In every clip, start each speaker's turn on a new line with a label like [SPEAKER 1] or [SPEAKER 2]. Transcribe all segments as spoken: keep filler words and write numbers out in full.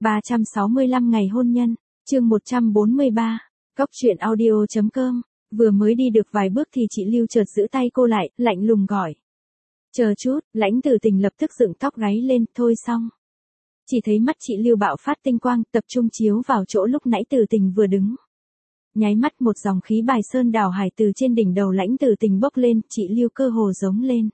[SPEAKER 1] ba trăm sáu mươi lăm ngày hôn nhân, chương một trăm bốn mươi ba, Cóc truyện audio chấm com. Vừa mới đi được vài bước thì chị Lưu chợt giữ tay cô lại, lạnh lùng gọi. Chờ chút, Lãnh Tử Tình lập tức dựng tóc gáy lên, thôi xong. Chỉ thấy mắt chị Lưu bạo phát tinh quang, tập trung chiếu vào chỗ lúc nãy Tử Tình vừa đứng. Nháy mắt một dòng khí bài sơn đảo hải từ trên đỉnh đầu Lãnh Tử Tình bốc lên, chị Lưu cơ hồ giống lên.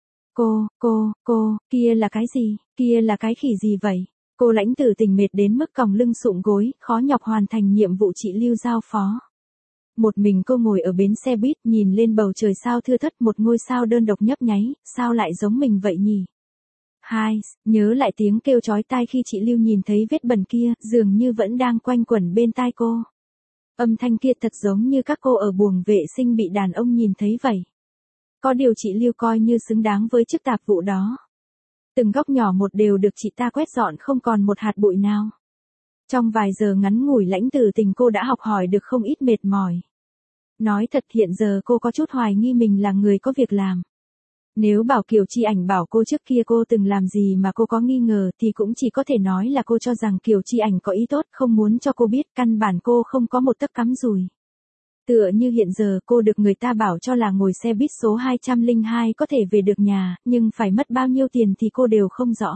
[SPEAKER 1] Cô, cô, cô, kia là cái gì, kia là cái khỉ gì vậy? Cô Lãnh Tử Tình mệt đến mức còng lưng sụm gối, khó nhọc hoàn thành nhiệm vụ chị Lưu giao phó. Một mình cô ngồi ở bến xe buýt nhìn lên bầu trời sao thưa thớt, một ngôi sao đơn độc nhấp nháy, sao lại giống mình vậy nhỉ? Hai, nhớ lại tiếng kêu chói tai khi chị Lưu nhìn thấy vết bẩn kia, dường như vẫn đang quanh quẩn bên tai cô. Âm thanh kia thật giống như các cô ở buồng vệ sinh bị đàn ông nhìn thấy vậy. Có điều chị Lưu coi như xứng đáng với chức tạp vụ đó. Từng góc nhỏ một đều được chị ta quét dọn không còn một hạt bụi nào. Trong vài giờ ngắn ngủi Lãnh Tử Tình cô đã học hỏi được không ít mệt mỏi. Nói thật hiện giờ cô có chút hoài nghi mình là người có việc làm. Nếu bảo Kiều Chi Ảnh bảo cô trước kia cô từng làm gì mà cô có nghi ngờ thì cũng chỉ có thể nói là cô cho rằng Kiều Chi Ảnh có ý tốt, không muốn cho cô biết, căn bản cô không có một tấc cắm dùi. Tựa như hiện giờ cô được người ta bảo cho là ngồi xe buýt số hai không hai có thể về được nhà, nhưng phải mất bao nhiêu tiền thì cô đều không rõ.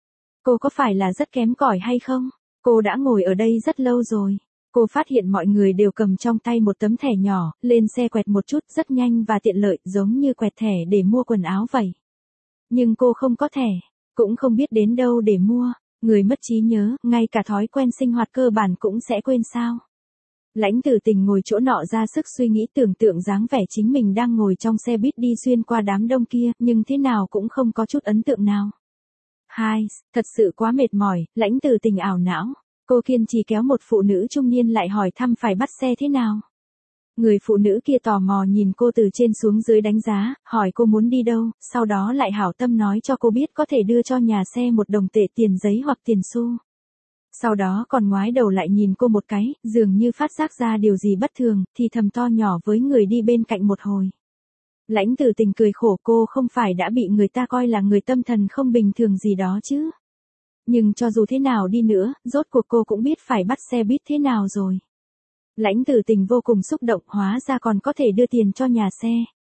[SPEAKER 1] Cô có phải là rất kém cỏi hay không? Cô đã ngồi ở đây rất lâu rồi. Cô phát hiện mọi người đều cầm trong tay một tấm thẻ nhỏ, lên xe quẹt một chút rất nhanh và tiện lợi, giống như quẹt thẻ để mua quần áo vậy. Nhưng cô không có thẻ, cũng không biết đến đâu để mua. Người mất trí nhớ, ngay cả thói quen sinh hoạt cơ bản cũng sẽ quên sao. Lãnh Tử Tình ngồi chỗ nọ ra sức suy nghĩ, tưởng tượng dáng vẻ chính mình đang ngồi trong xe buýt đi xuyên qua đám đông kia, nhưng thế nào cũng không có chút ấn tượng nào. Hai, thật sự quá mệt mỏi, Lãnh Tử Tình ảo não. Cô kiên trì kéo một phụ nữ trung niên lại hỏi thăm phải bắt xe thế nào. Người phụ nữ kia tò mò nhìn cô từ trên xuống dưới đánh giá, hỏi cô muốn đi đâu, sau đó lại hảo tâm nói cho cô biết có thể đưa cho nhà xe một đồng tệ tiền giấy hoặc tiền xu. Sau đó còn ngoái đầu lại nhìn cô một cái, dường như phát giác ra điều gì bất thường, thì thầm to nhỏ với người đi bên cạnh một hồi. Lãnh Tử Tình cười khổ, cô không phải đã bị người ta coi là người tâm thần không bình thường gì đó chứ. Nhưng cho dù thế nào đi nữa, rốt cuộc cô cũng biết phải bắt xe buýt thế nào rồi. Lãnh Tử Tình vô cùng xúc động, hóa ra còn có thể đưa tiền cho nhà xe.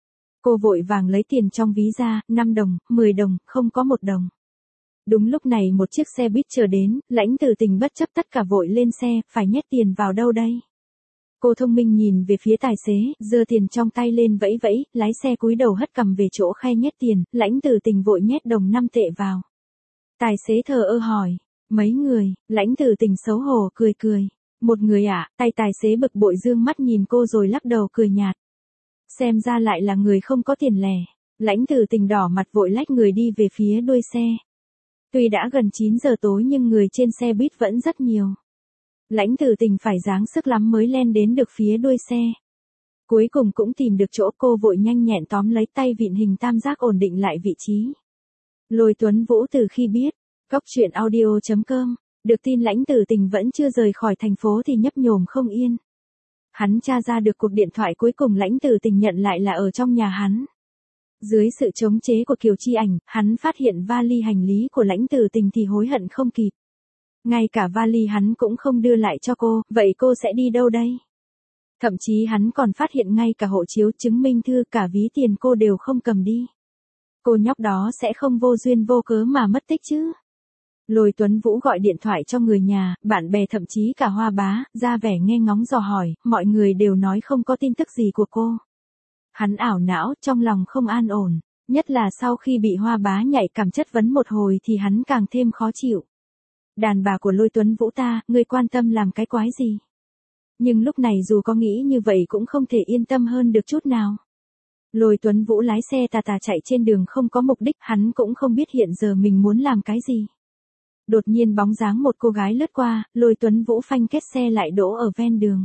[SPEAKER 1] Cô vội vàng lấy tiền trong ví ra, năm đồng, mười đồng, không có một đồng. Đúng lúc này một chiếc xe buýt chờ đến, Lãnh Tử Tình bất chấp tất cả vội lên xe, phải nhét tiền vào đâu đây? Cô thông minh nhìn về phía tài xế, giơ tiền trong tay lên vẫy vẫy, lái xe cúi đầu hất cằm về chỗ khe nhét tiền, Lãnh Tử Tình vội nhét đồng năm tệ vào. Tài xế thờ ơ hỏi, mấy người? Lãnh Tử Tình xấu hổ cười cười. Một người ạ, à? Tay tài xế bực bội dương mắt nhìn cô rồi lắc đầu cười nhạt. Xem ra lại là người không có tiền lẻ. Lãnh Tử Tình đỏ mặt vội lách người đi về phía đuôi xe. Tuy đã gần chín giờ tối nhưng người trên xe buýt vẫn rất nhiều. Lãnh Tử Tình phải dáng sức lắm mới len đến được phía đuôi xe. Cuối cùng cũng tìm được chỗ, cô vội nhanh nhẹn tóm lấy tay vịn hình tam giác ổn định lại vị trí. Lôi Tuấn Vũ từ khi biết, Cóc truyện audio chấm com, được tin Lãnh Tử Tình vẫn chưa rời khỏi thành phố thì nhấp nhổm không yên. Hắn tra ra được cuộc điện thoại cuối cùng Lãnh Tử Tình nhận lại là ở trong nhà hắn. Dưới sự chống chế của Kiều Chi Ảnh, hắn phát hiện vali hành lý của Lãnh Tử Tình thì hối hận không kịp. Ngay cả vali hắn cũng không đưa lại cho cô, vậy cô sẽ đi đâu đây? Thậm chí hắn còn phát hiện ngay cả hộ chiếu, chứng minh thư, cả ví tiền cô đều không cầm đi. Cô nhóc đó sẽ không vô duyên vô cớ mà mất tích chứ. Lôi Tuấn Vũ gọi điện thoại cho người nhà, bạn bè thậm chí cả Hoa Bá, ra vẻ nghe ngóng dò hỏi, mọi người đều nói không có tin tức gì của cô. Hắn ảo não, trong lòng không an ổn, nhất là sau khi bị Hoa Bá nhạy cảm chất vấn một hồi thì hắn càng thêm khó chịu. Đàn bà của Lôi Tuấn Vũ ta, ngươi quan tâm làm cái quái gì? Nhưng lúc này dù có nghĩ như vậy cũng không thể yên tâm hơn được chút nào. Lôi Tuấn Vũ lái xe tà tà chạy trên đường không có mục đích, hắn cũng không biết hiện giờ mình muốn làm cái gì. Đột nhiên bóng dáng một cô gái lướt qua, Lôi Tuấn Vũ phanh kết xe lại đỗ ở ven đường.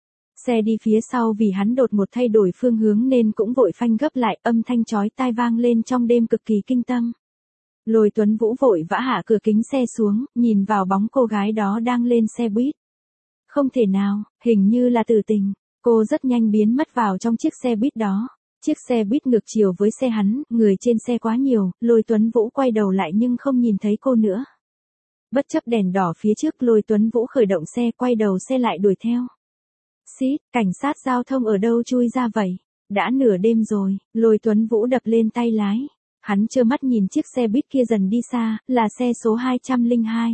[SPEAKER 1] Xe đi phía sau vì hắn đột ngột thay đổi phương hướng nên cũng vội phanh gấp lại, âm thanh chói tai vang lên trong đêm cực kỳ kinh tâm. Lôi Tuấn Vũ vội vã hạ cửa kính xe xuống, nhìn vào bóng cô gái đó đang lên xe buýt. Không thể nào, hình như là Tử Tình. Cô rất nhanh biến mất vào trong chiếc xe buýt đó. Chiếc xe buýt ngược chiều với xe hắn, người trên xe quá nhiều, Lôi Tuấn Vũ quay đầu lại nhưng không nhìn thấy cô nữa. Bất chấp đèn đỏ phía trước, Lôi Tuấn Vũ khởi động xe, quay đầu xe lại đuổi theo. Xít, cảnh sát giao thông ở đâu chui ra vậy? Đã nửa đêm rồi, Lôi Tuấn Vũ đập lên tay lái. Hắn trơ mắt nhìn chiếc xe buýt kia dần đi xa, là xe số hai không hai.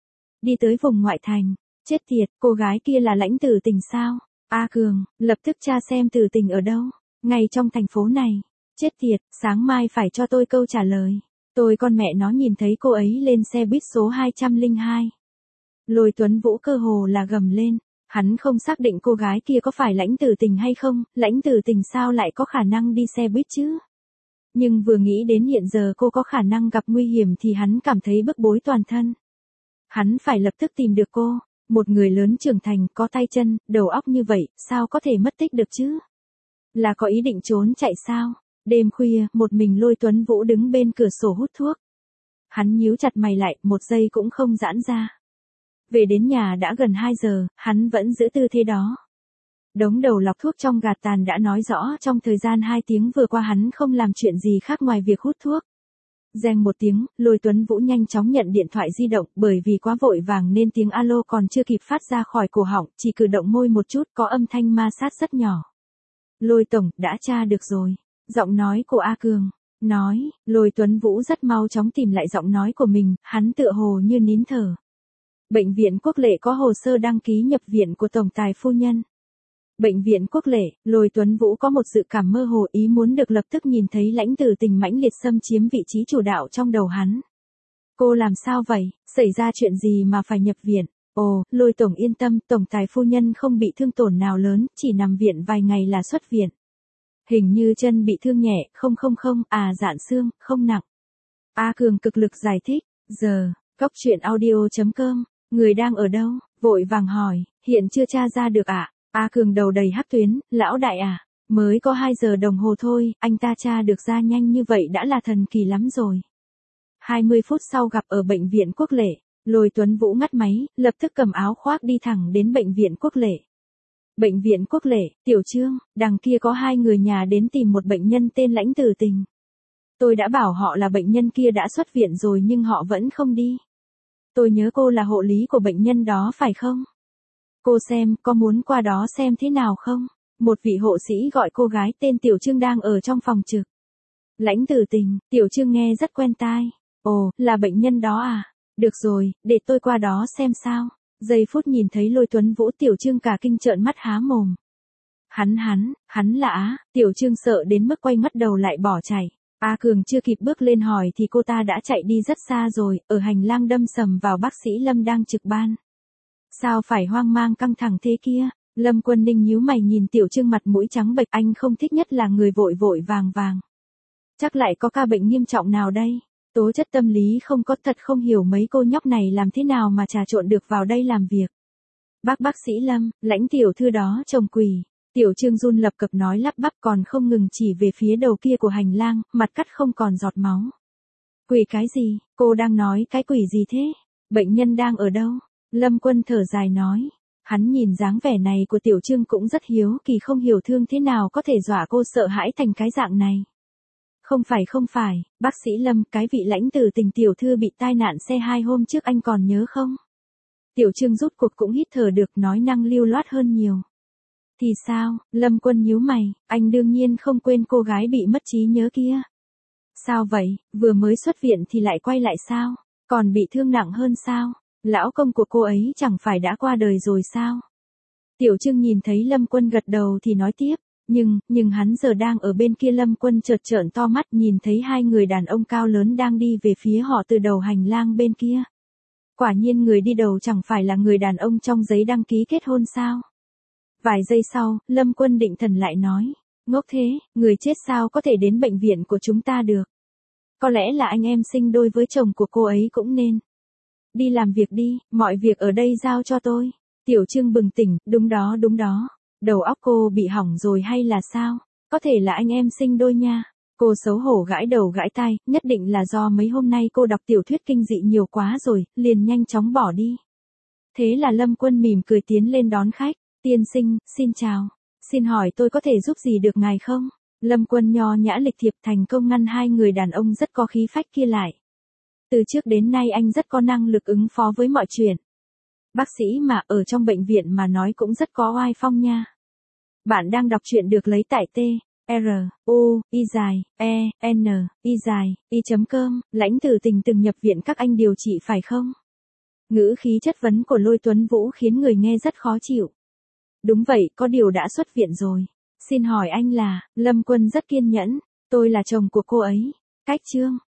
[SPEAKER 1] Đi tới vùng ngoại thành. Chết tiệt, cô gái kia là Lãnh Tử Tình sao? A Cường, lập tức tra xem Tử Tình ở đâu. Ngay trong thành phố này. Chết tiệt, sáng mai phải cho tôi câu trả lời. Tôi con mẹ nó nhìn thấy cô ấy lên xe buýt số hai không hai. Lôi Tuấn Vũ cơ hồ là gầm lên. Hắn không xác định cô gái kia có phải Lãnh Tử Tình hay không, Lãnh Tử Tình sao lại có khả năng đi xe buýt chứ? Nhưng vừa nghĩ đến hiện giờ cô có khả năng gặp nguy hiểm thì hắn cảm thấy bức bối toàn thân. Hắn phải lập tức tìm được cô. Một người lớn trưởng thành, có tay chân, đầu óc như vậy, sao có thể mất tích được chứ? Là có ý định trốn chạy sao? Đêm khuya, một mình Lôi Tuấn Vũ đứng bên cửa sổ hút thuốc. Hắn nhíu chặt mày lại, một giây cũng không giãn ra. Về đến nhà đã gần hai giờ, hắn vẫn giữ tư thế đó. Đống đầu lọc thuốc trong gạt tàn đã nói rõ trong thời gian hai tiếng vừa qua hắn không làm chuyện gì khác ngoài việc hút thuốc. Reng một tiếng, Lôi Tuấn Vũ nhanh chóng nhận điện thoại di động, bởi vì quá vội vàng nên tiếng alo còn chưa kịp phát ra khỏi cổ họng, chỉ cử động môi một chút có âm thanh ma sát rất nhỏ. Lôi tổng, đã tra được rồi. Giọng nói của A Cường. Nói, Lôi Tuấn Vũ rất mau chóng tìm lại giọng nói của mình, hắn tựa hồ như nín thở. Bệnh viện Quốc Lệ có hồ sơ đăng ký nhập viện của tổng tài phu nhân. Bệnh viện Quốc Lệ, Lôi Tuấn Vũ có một dự cảm mơ hồ ý muốn được lập tức nhìn thấy Lãnh Tử Tình mãnh liệt xâm chiếm vị trí chủ đạo trong đầu hắn. Cô làm sao vậy, xảy ra chuyện gì mà phải nhập viện? Ồ, Lôi tổng yên tâm, tổng tài phu nhân không bị thương tổn nào lớn, chỉ nằm viện vài ngày là xuất viện. Hình như chân bị thương nhẹ, không không không, à dạn xương, không nặng. A Cường cực lực giải thích, giờ, góc truyện audio chấm com, người đang ở đâu? Vội vàng hỏi, hiện chưa tra ra được ạ. À? A Cường đầu đầy hắc tuyến, lão đại à, mới có hai giờ đồng hồ thôi, anh ta tra được ra nhanh như vậy đã là thần kỳ lắm rồi. hai mươi phút sau gặp ở bệnh viện Quốc Lệ, Lôi Tuấn Vũ ngắt máy, lập tức cầm áo khoác đi thẳng đến bệnh viện Quốc Lệ. Bệnh viện Quốc Lệ, Tiểu Trương, đằng kia có hai người nhà đến tìm một bệnh nhân tên Lãnh Tử Tình. Tôi đã bảo họ là bệnh nhân kia đã xuất viện rồi nhưng họ vẫn không đi. Tôi nhớ cô là hộ lý của bệnh nhân đó phải không? Cô xem, có muốn qua đó xem thế nào không? Một vị hộ sĩ gọi cô gái tên Tiểu Trương đang ở trong phòng trực. Lãnh Tử Tình, Tiểu Trương nghe rất quen tai. Ồ, là bệnh nhân đó à? Được rồi, để tôi qua đó xem sao. Giây phút nhìn thấy Lôi Tuấn Vũ, Tiểu Trương cả kinh trợn mắt há mồm. Hắn hắn, hắn là Á, Tiểu Trương sợ đến mức quay mất đầu lại bỏ chạy. A Cường chưa kịp bước lên hỏi thì cô ta đã chạy đi rất xa rồi, ở hành lang đâm sầm vào bác sĩ Lâm đang trực ban. Sao phải hoang mang căng thẳng thế kia? Lâm Quân Ninh nhíu mày nhìn Tiểu Trương mặt mũi trắng bệch, anh không thích nhất là người vội vội vàng vàng. Chắc lại có ca bệnh nghiêm trọng nào đây? Tố chất tâm lý không có, thật không hiểu mấy cô nhóc này làm thế nào mà trà trộn được vào đây làm việc. Bác bác sĩ Lâm, Lãnh tiểu thư đó chồng quỷ. Tiểu Trương run lập cập nói lắp bắp còn không ngừng chỉ về phía đầu kia của hành lang, mặt cắt không còn giọt máu. Quỷ cái gì, cô đang nói cái quỷ gì thế? Bệnh nhân đang ở đâu? Lâm Quân thở dài nói. Hắn nhìn dáng vẻ này của Tiểu Trương cũng rất hiếu kỳ, không hiểu thương thế nào có thể dọa cô sợ hãi thành cái dạng này. Không phải không phải, bác sĩ Lâm, cái vị Lãnh Tử Tình tiểu thư bị tai nạn xe hai hôm trước anh còn nhớ không? Tiểu Trương rút cuộc cũng hít thở được, nói năng lưu loát hơn nhiều. Thì sao? Lâm Quân nhíu mày, anh đương nhiên không quên cô gái bị mất trí nhớ kia. Sao vậy, vừa mới xuất viện thì lại quay lại sao? Còn bị thương nặng hơn sao? Lão công của cô ấy chẳng phải đã qua đời rồi sao? Tiểu Trương nhìn thấy Lâm Quân gật đầu thì nói tiếp. Nhưng, nhưng hắn giờ đang ở bên kia. Lâm Quân chợt trợn to mắt nhìn thấy hai người đàn ông cao lớn đang đi về phía họ từ đầu hành lang bên kia. Quả nhiên người đi đầu chẳng phải là người đàn ông trong giấy đăng ký kết hôn sao? Vài giây sau, Lâm Quân định thần lại nói. Ngốc thế, người chết sao có thể đến bệnh viện của chúng ta được? Có lẽ là anh em sinh đôi với chồng của cô ấy cũng nên. Đi làm việc đi, mọi việc ở đây giao cho tôi. Tiểu Trương bừng tỉnh, đúng đó đúng đó. Đầu óc cô bị hỏng rồi hay là sao? Có thể là anh em sinh đôi nha. Cô xấu hổ gãi đầu gãi tai, nhất định là do mấy hôm nay cô đọc tiểu thuyết kinh dị nhiều quá rồi, liền nhanh chóng bỏ đi. Thế là Lâm Quân mỉm cười tiến lên đón khách. Tiên sinh, xin chào. Xin hỏi tôi có thể giúp gì được ngài không? Lâm Quân nho nhã lịch thiệp thành công ngăn hai người đàn ông rất có khí phách kia lại. Từ trước đến nay anh rất có năng lực ứng phó với mọi chuyện. Bác sĩ mà ở trong bệnh viện mà nói cũng rất có oai phong nha. Bạn đang đọc truyện được lấy tại T, R, U, Y dài, E, N, Y dài, Y chấm cơm, Lãnh Tử Tình từng nhập viện các anh điều trị phải không? Ngữ khí chất vấn của Lôi Tuấn Vũ khiến người nghe rất khó chịu. Đúng vậy, có điều đã xuất viện rồi. Xin hỏi anh là, Lâm Quân rất kiên nhẫn, tôi là chồng của cô ấy. Cách chương.